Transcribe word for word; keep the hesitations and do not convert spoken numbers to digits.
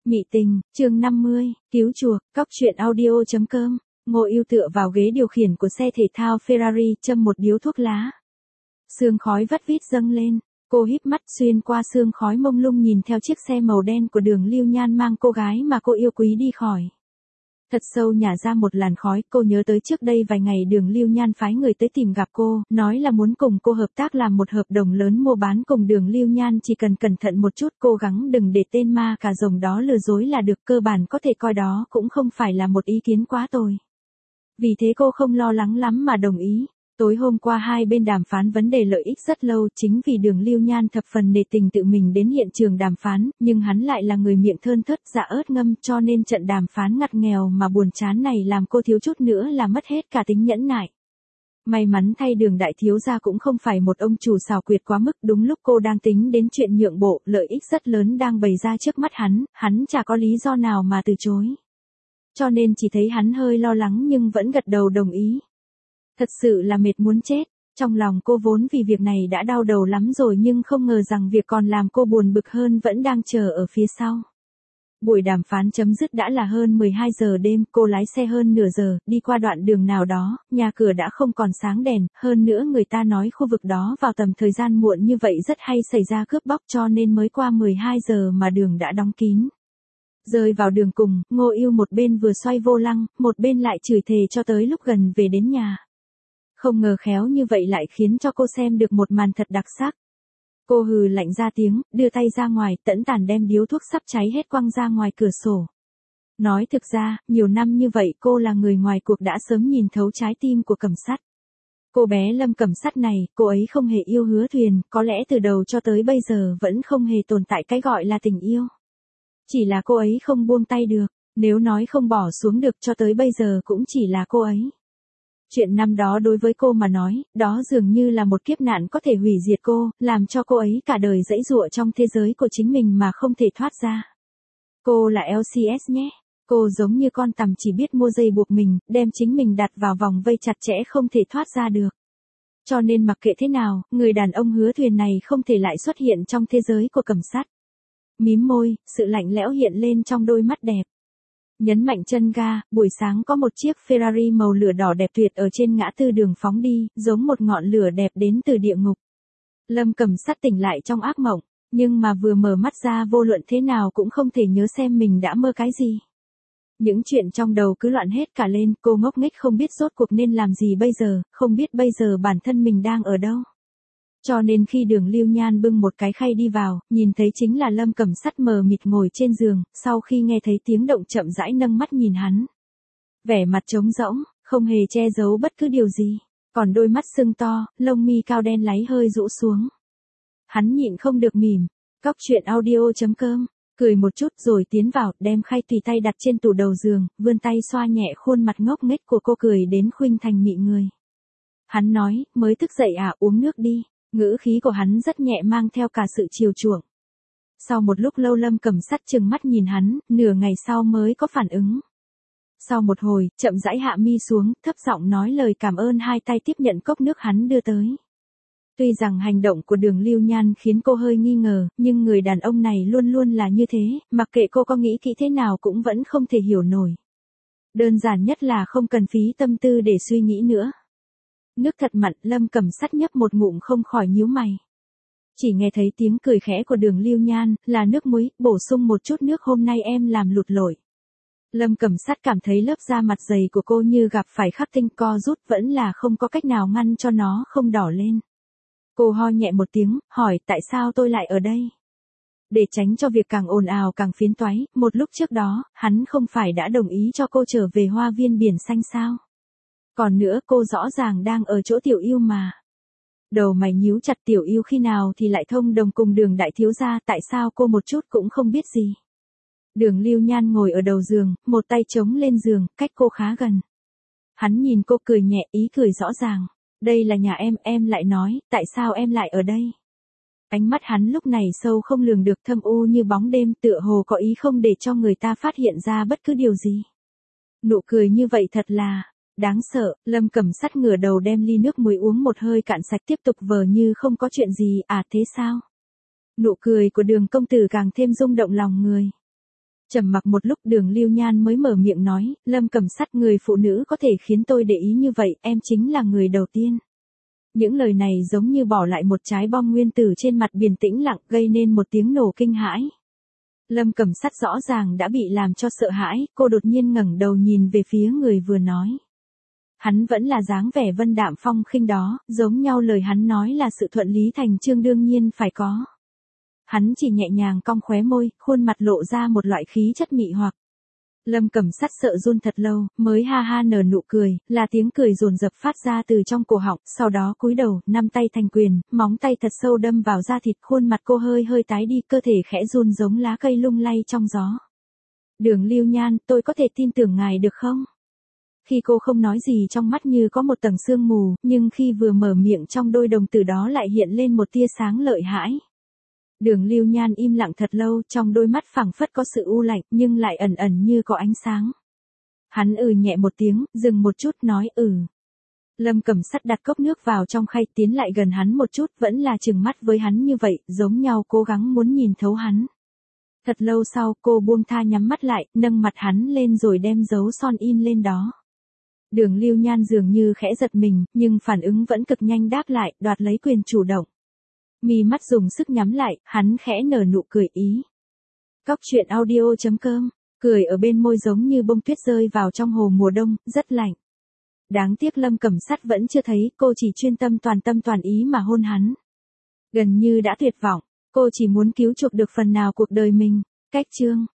Mị tình, chương năm mươi, cứu chuộc, cóc truyện audio chấm com. Ngô Ưu tựa vào ghế điều khiển của xe thể thao Ferrari châm một điếu thuốc lá. Sương khói vắt vít dâng lên, cô híp mắt xuyên qua sương khói mông lung nhìn theo chiếc xe màu đen của Đường Lưu Nhan mang cô gái mà cô yêu quý đi khỏi. Thật sâu nhả ra một làn khói, cô nhớ tới trước đây vài ngày Đường Lưu Nhan phái người tới tìm gặp cô, nói là muốn cùng cô hợp tác làm một hợp đồng lớn mua bán cùng Đường Lưu Nhan, chỉ cần cẩn thận một chút, cố gắng đừng để tên ma cà rồng đó lừa dối là được, cơ bản có thể coi đó cũng không phải là một ý kiến quá tồi. Vì thế cô không lo lắng lắm mà đồng ý. Tối hôm qua hai bên đàm phán vấn đề lợi ích rất lâu, chính vì Đường Lưu Nhan thập phần nể tình tự mình đến hiện trường đàm phán, nhưng hắn lại là người miệng thơn thớt dạ ớt ngâm, cho nên trận đàm phán ngặt nghèo mà buồn chán này làm cô thiếu chút nữa là mất hết cả tính nhẫn nại. May mắn thay Đường đại thiếu gia cũng không phải một ông chủ xảo quyệt quá mức, đúng lúc cô đang tính đến chuyện nhượng bộ, lợi ích rất lớn đang bày ra trước mắt hắn, hắn chả có lý do nào mà từ chối. Cho nên chỉ thấy hắn hơi lo lắng nhưng vẫn gật đầu đồng ý. Thật sự là mệt muốn chết, trong lòng cô vốn vì việc này đã đau đầu lắm rồi nhưng không ngờ rằng việc còn làm cô buồn bực hơn vẫn đang chờ ở phía sau. Buổi đàm phán chấm dứt đã là hơn mười hai giờ đêm, cô lái xe hơn nửa giờ, đi qua đoạn đường nào đó, nhà cửa đã không còn sáng đèn, hơn nữa người ta nói khu vực đó vào tầm thời gian muộn như vậy rất hay xảy ra cướp bóc, cho nên mới qua mười hai giờ mà đường đã đóng kín. Rơi vào đường cùng, Ngô Ưu một bên vừa xoay vô lăng, một bên lại chửi thề cho tới lúc gần về đến nhà. Không ngờ khéo như vậy lại khiến cho cô xem được một màn thật đặc sắc. Cô hừ lạnh ra tiếng, đưa tay ra ngoài, tẫn tàn đem điếu thuốc sắp cháy hết quăng ra ngoài cửa sổ. Nói thực ra, nhiều năm như vậy cô là người ngoài cuộc đã sớm nhìn thấu trái tim của Cẩm Sắt. Cô bé Lâm Cẩm Sắt này, cô ấy không hề yêu Hứa Thuyền, có lẽ từ đầu cho tới bây giờ vẫn không hề tồn tại cái gọi là tình yêu. Chỉ là cô ấy không buông tay được, nếu nói không bỏ xuống được cho tới bây giờ cũng chỉ là cô ấy. Chuyện năm đó đối với cô mà nói, đó dường như là một kiếp nạn có thể hủy diệt cô, làm cho cô ấy cả đời giãy giụa trong thế giới của chính mình mà không thể thoát ra. Cô là lờ xê ét nhé. Cô giống như con tằm chỉ biết mua dây buộc mình, đem chính mình đặt vào vòng vây chặt chẽ không thể thoát ra được. Cho nên mặc kệ thế nào, người đàn ông Hứa Thuyền này không thể lại xuất hiện trong thế giới của Cẩm Sắt. Mím môi, sự lạnh lẽo hiện lên trong đôi mắt đẹp. Nhấn mạnh chân ga, buổi sáng có một chiếc Ferrari màu lửa đỏ đẹp tuyệt ở trên ngã tư đường phóng đi, giống một ngọn lửa đẹp đến từ địa ngục. Lâm Cẩm Sắt tỉnh lại trong ác mộng, nhưng mà vừa mở mắt ra vô luận thế nào cũng không thể nhớ xem mình đã mơ cái gì. Những chuyện trong đầu cứ loạn hết cả lên, cô ngốc nghếch không biết rốt cuộc nên làm gì bây giờ, không biết bây giờ bản thân mình đang ở đâu. Cho nên khi Đường Lưu Nhan bưng một cái khay đi vào, nhìn thấy chính là Lâm Cẩm Sắt mờ mịt ngồi trên giường, sau khi nghe thấy tiếng động chậm rãi nâng mắt nhìn hắn. Vẻ mặt trống rỗng, không hề che giấu bất cứ điều gì, còn đôi mắt sưng to, lông mi cao đen láy hơi rũ xuống. Hắn nhịn không được mỉm, cóc truyện audio chấm com, cười một chút rồi tiến vào, đem khay tùy tay đặt trên tủ đầu giường, vươn tay xoa nhẹ khuôn mặt ngốc nghếch của cô cười đến khuynh thành mị người. Hắn nói, mới thức dậy à, uống nước đi. Ngữ khí của hắn rất nhẹ mang theo cả sự chiều chuộng. Sau một lúc lâu Lâm Cẩm Sắt trừng mắt nhìn hắn, nửa ngày sau mới có phản ứng. Sau một hồi, chậm rãi hạ mi xuống, thấp giọng nói lời cảm ơn, hai tay tiếp nhận cốc nước hắn đưa tới. Tuy rằng hành động của Đường Lưu Nhan khiến cô hơi nghi ngờ, nhưng người đàn ông này luôn luôn là như thế, mặc kệ cô có nghĩ kỹ thế nào cũng vẫn không thể hiểu nổi. Đơn giản nhất là không cần phí tâm tư để suy nghĩ nữa. Nước thật mặn, Lâm Cẩm Sắt nhấp một ngụm không khỏi nhíu mày. Chỉ nghe thấy tiếng cười khẽ của Đường Lưu Nhan, là nước muối, bổ sung một chút nước, hôm nay em làm lụt lội. Lâm Cẩm Sắt cảm thấy lớp da mặt dày của cô như gặp phải khắc tinh, co rút vẫn là không có cách nào ngăn cho nó không đỏ lên. Cô ho nhẹ một tiếng, hỏi tại sao tôi lại ở đây? Để tránh cho việc càng ồn ào càng phiến toái, một lúc trước đó, hắn không phải đã đồng ý cho cô trở về hoa viên biển xanh sao? Còn nữa cô rõ ràng đang ở chỗ Tiểu Yêu mà. Đầu mày nhíu chặt, Tiểu Yêu khi nào thì lại thông đồng cùng Đường đại thiếu gia, tại sao cô một chút cũng không biết gì. Đường Lưu Nhan ngồi ở đầu giường, một tay chống lên giường, cách cô khá gần. Hắn nhìn cô cười nhẹ, ý cười rõ ràng. Đây là nhà em, em lại nói, tại sao em lại ở đây? Ánh mắt hắn lúc này sâu không lường được, thâm u như bóng đêm, tựa hồ có ý không để cho người ta phát hiện ra bất cứ điều gì. Nụ cười như vậy thật là đáng sợ. Lâm Cẩm Sắt ngửa đầu đem ly nước muối uống một hơi cạn sạch, tiếp tục vờ như không có chuyện gì. À thế sao? Nụ cười của Đường công tử càng thêm rung động lòng người. Trầm mặc một lúc Đường Lưu Nhan mới mở miệng nói, Lâm Cẩm Sắt, người phụ nữ có thể khiến tôi để ý như vậy, em chính là người đầu tiên. Những lời này giống như bỏ lại một trái bom nguyên tử trên mặt biển tĩnh lặng, gây nên một tiếng nổ kinh hãi. Lâm Cẩm Sắt rõ ràng đã bị làm cho sợ hãi, cô đột nhiên ngẩng đầu nhìn về phía người vừa nói. Hắn vẫn là dáng vẻ vân đạm phong khinh đó, giống nhau lời hắn nói là sự thuận lý thành chương đương nhiên phải có. Hắn chỉ nhẹ nhàng cong khóe môi, khuôn mặt lộ ra một loại khí chất mị hoặc. Lâm Cẩm Sắt sợ run thật lâu, mới ha ha nở nụ cười, là tiếng cười dồn dập phát ra từ trong cổ họng, sau đó cúi đầu, năm tay thành quyền, móng tay thật sâu đâm vào da thịt, khuôn mặt cô hơi hơi tái đi, cơ thể khẽ run giống lá cây lung lay trong gió. Đường Lưu Nhan, tôi có thể tin tưởng ngài được không? Khi cô không nói gì trong mắt như có một tầng sương mù, nhưng khi vừa mở miệng trong đôi đồng tử đó lại hiện lên một tia sáng lợi hãi. Đường Lưu Nhan im lặng thật lâu, trong đôi mắt phảng phất có sự u lạnh, nhưng lại ẩn ẩn như có ánh sáng. Hắn ừ nhẹ một tiếng, dừng một chút nói ừ. Lâm Cẩm Sắt đặt cốc nước vào trong khay, tiến lại gần hắn một chút, vẫn là trừng mắt với hắn như vậy, giống nhau cố gắng muốn nhìn thấu hắn. Thật lâu sau, cô buông tha nhắm mắt lại, nâng mặt hắn lên rồi đem dấu son in lên đó. Đường Lưu Nhan dường như khẽ giật mình, nhưng phản ứng vẫn cực nhanh đáp lại, đoạt lấy quyền chủ động. Mí mắt dùng sức nhắm lại, hắn khẽ nở nụ cười ý. Cóc truyện audio chấm com, cười ở bên môi giống như bông tuyết rơi vào trong hồ mùa đông, rất lạnh. Đáng tiếc Lâm Cẩm Sắt vẫn chưa thấy, cô chỉ chuyên tâm toàn tâm toàn ý mà hôn hắn. Gần như đã tuyệt vọng, cô chỉ muốn cứu chuộc được phần nào cuộc đời mình. Cách chương